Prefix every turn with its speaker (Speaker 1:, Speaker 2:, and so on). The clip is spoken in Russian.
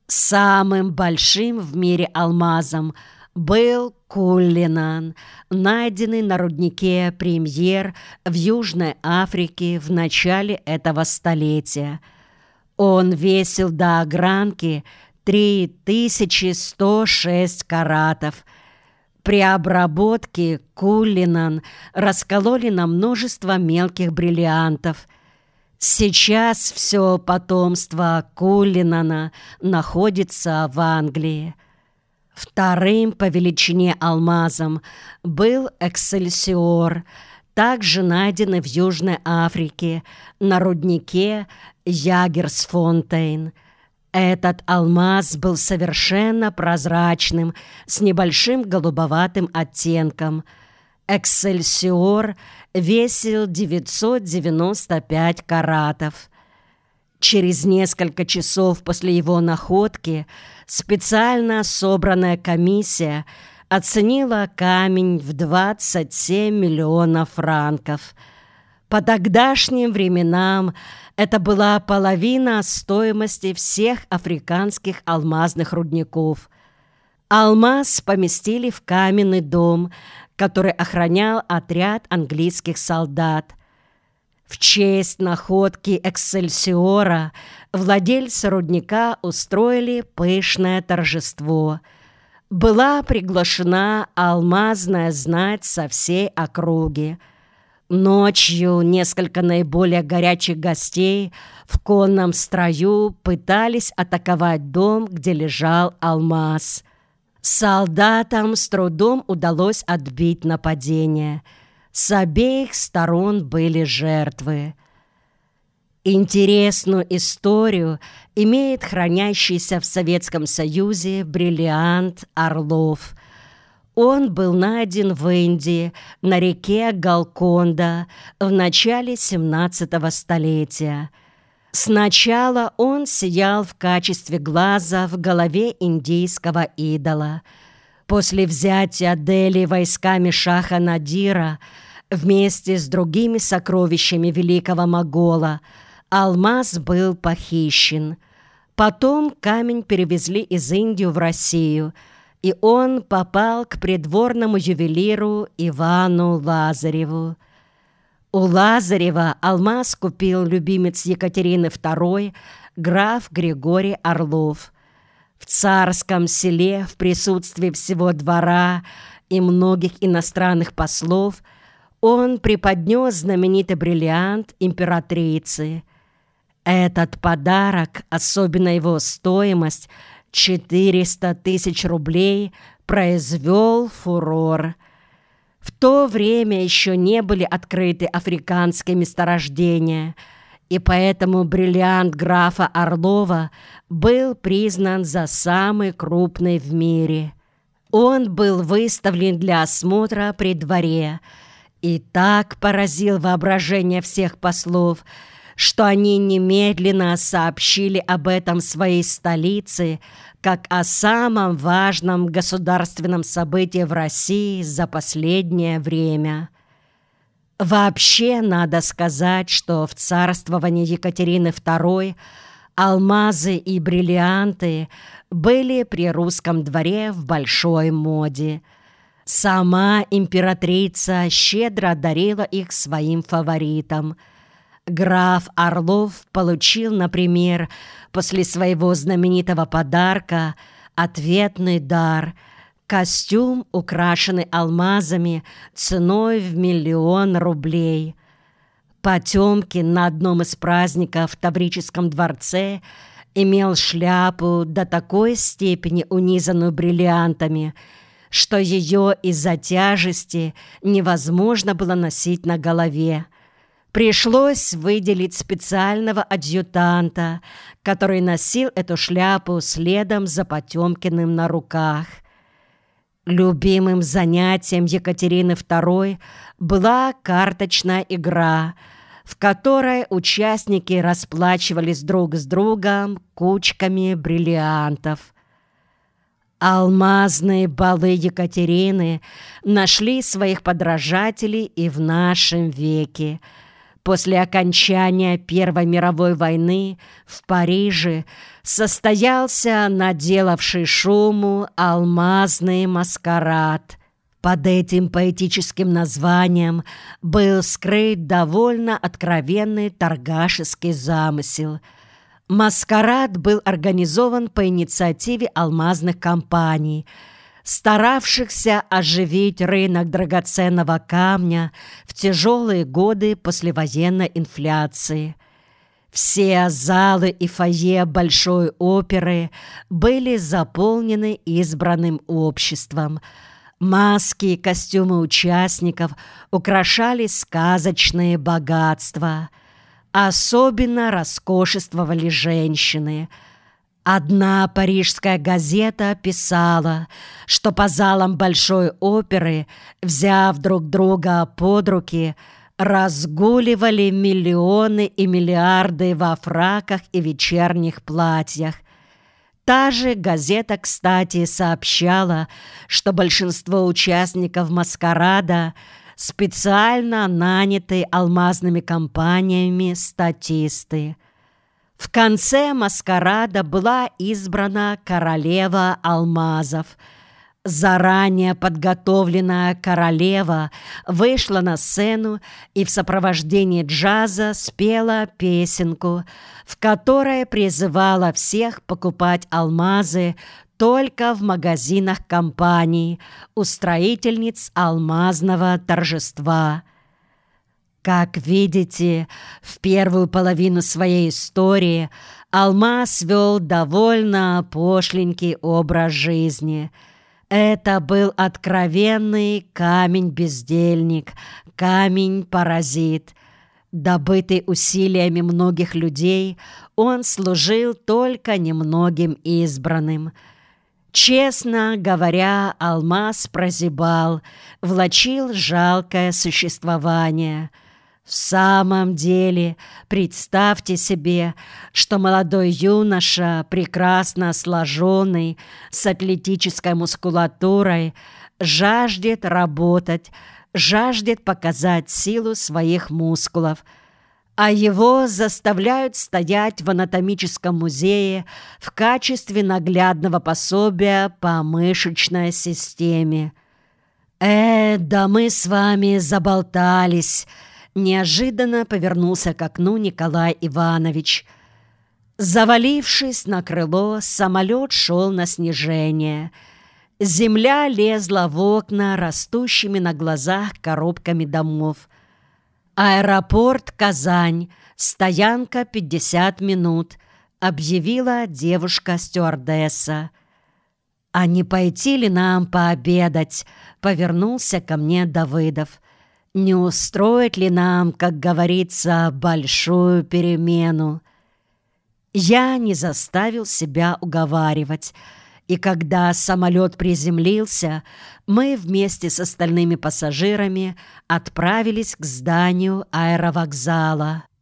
Speaker 1: Самым большим в мире алмазом был Куллинан, найденный на руднике Премьер в Южной Африке в начале этого столетия. Он весил до огранки 3106 каратов. При обработке Куллинан раскололи на множество мелких бриллиантов. Сейчас все потомство Куллинана находится в Англии. Вторым по величине алмазом был Эксельсиор, также найденный в Южной Африке на руднике Ягерсфонтейн. Этот алмаз был совершенно прозрачным, с небольшим голубоватым оттенком. Эксельсиор весил 995 каратов. Через несколько часов после его находки специально собранная комиссия оценила камень в 27 миллионов франков. По тогдашним временам это была половина стоимости всех африканских алмазных рудников. Алмаз поместили в каменный дом, который охранял отряд английских солдат. В честь находки Эксельсиора владельцы рудника устроили пышное торжество. Была приглашена алмазная знать со всей округи. Ночью несколько наиболее горячих гостей в конном строю пытались атаковать дом, где лежал алмаз. Солдатам с трудом удалось отбить нападение. С обеих сторон были жертвы. Интересную историю имеет хранящийся в Советском Союзе бриллиант «Орлов». Он был найден в Индии на реке Голконда в начале 17-го столетия. Сначала он сиял в качестве глаза в голове индийского идола. После взятия Дели войсками шаха Надира вместе с другими сокровищами великого могола алмаз был похищен. Потом камень перевезли из Индии в Россию, и он попал к придворному ювелиру Ивану Лазареву. У Лазарева алмаз купил любимец Екатерины II, граф Григорий Орлов. В царском селе в присутствии всего двора и многих иностранных послов он преподнес знаменитый бриллиант императрице. Этот подарок, особенно его стоимость, 400 тысяч рублей, произвел фурор. В то время еще не были открыты африканские месторождения, и поэтому бриллиант графа Орлова был признан за самый крупный в мире. Он был выставлен для осмотра при дворе и так поразил воображение всех послов, что они немедленно сообщили об этом своей столице, как о самом важном государственном событии в России за последнее время. Вообще, надо сказать, что в царствовании Екатерины II алмазы и бриллианты были при русском дворе в большой моде. Сама императрица щедро дарила их своим фаворитам. Граф Орлов получил, например, после своего знаменитого подарка ответный дар – костюм, украшенный алмазами ценой в 1 000 000 рублей. Потемкин на одном из праздников в Таврическом дворце имел шляпу до такой степени унизанную бриллиантами, что ее из-за тяжести невозможно было носить на голове. Пришлось выделить специального адъютанта, который носил эту шляпу следом за Потемкиным на руках. Любимым занятием Екатерины II была карточная игра, в которой участники расплачивались друг с другом кучками бриллиантов. Алмазные балы Екатерины нашли своих подражателей и в нашем веке. После окончания Первой мировой войны в Париже состоялся наделавший шуму алмазный маскарад. Под этим поэтическим названием был скрыт довольно откровенный торгашеский замысел. Маскарад был организован по инициативе алмазных компаний, старавшихся оживить рынок драгоценного камня в тяжелые годы послевоенной инфляции. Все залы и фойе Большой оперы были заполнены избранным обществом. Маски и костюмы участников украшали сказочные богатства. Особенно роскошествовали женщины. Одна парижская газета писала, что по залам Большой оперы, взяв друг друга под руки, разгуливали миллионы и миллиарды во фраках и вечерних платьях. Та же газета, кстати, сообщала, что большинство участников маскарада специально наняты алмазными компаниями статисты. В конце маскарада была избрана королева алмазов. Заранее подготовленная королева вышла на сцену и в сопровождении джаза спела песенку, в которой призывала всех покупать алмазы только в магазинах компаний, устроительниц алмазного торжества. Как видите, в первую половину своей истории алмаз вел довольно пошленький образ жизни. Это был откровенный камень-бездельник, камень-паразит. Добытый усилиями многих людей, он служил только немногим избранным. Честно говоря, алмаз прозябал, влачил жалкое существование. В самом деле, представьте себе, что молодой юноша, прекрасно сложенный, с атлетической мускулатурой, жаждет работать, жаждет показать силу своих мускулов, а его заставляют стоять в анатомическом музее в качестве наглядного пособия по мышечной системе. Да мы с вами заболтались. Неожиданно повернулся к окну Николай Иванович. Завалившись на крыло, самолет шел на снижение. Земля лезла в окна растущими на глазах коробками домов. «Аэропорт Казань, стоянка 50 минут», — объявила девушка-стюардесса. «А не пойти ли нам пообедать?» — повернулся ко мне Давыдов. «Не устроить ли нам, как говорится, большую перемену?» Я не заставил себя уговаривать, и когда самолет приземлился, мы вместе с остальными пассажирами отправились к зданию аэровокзала.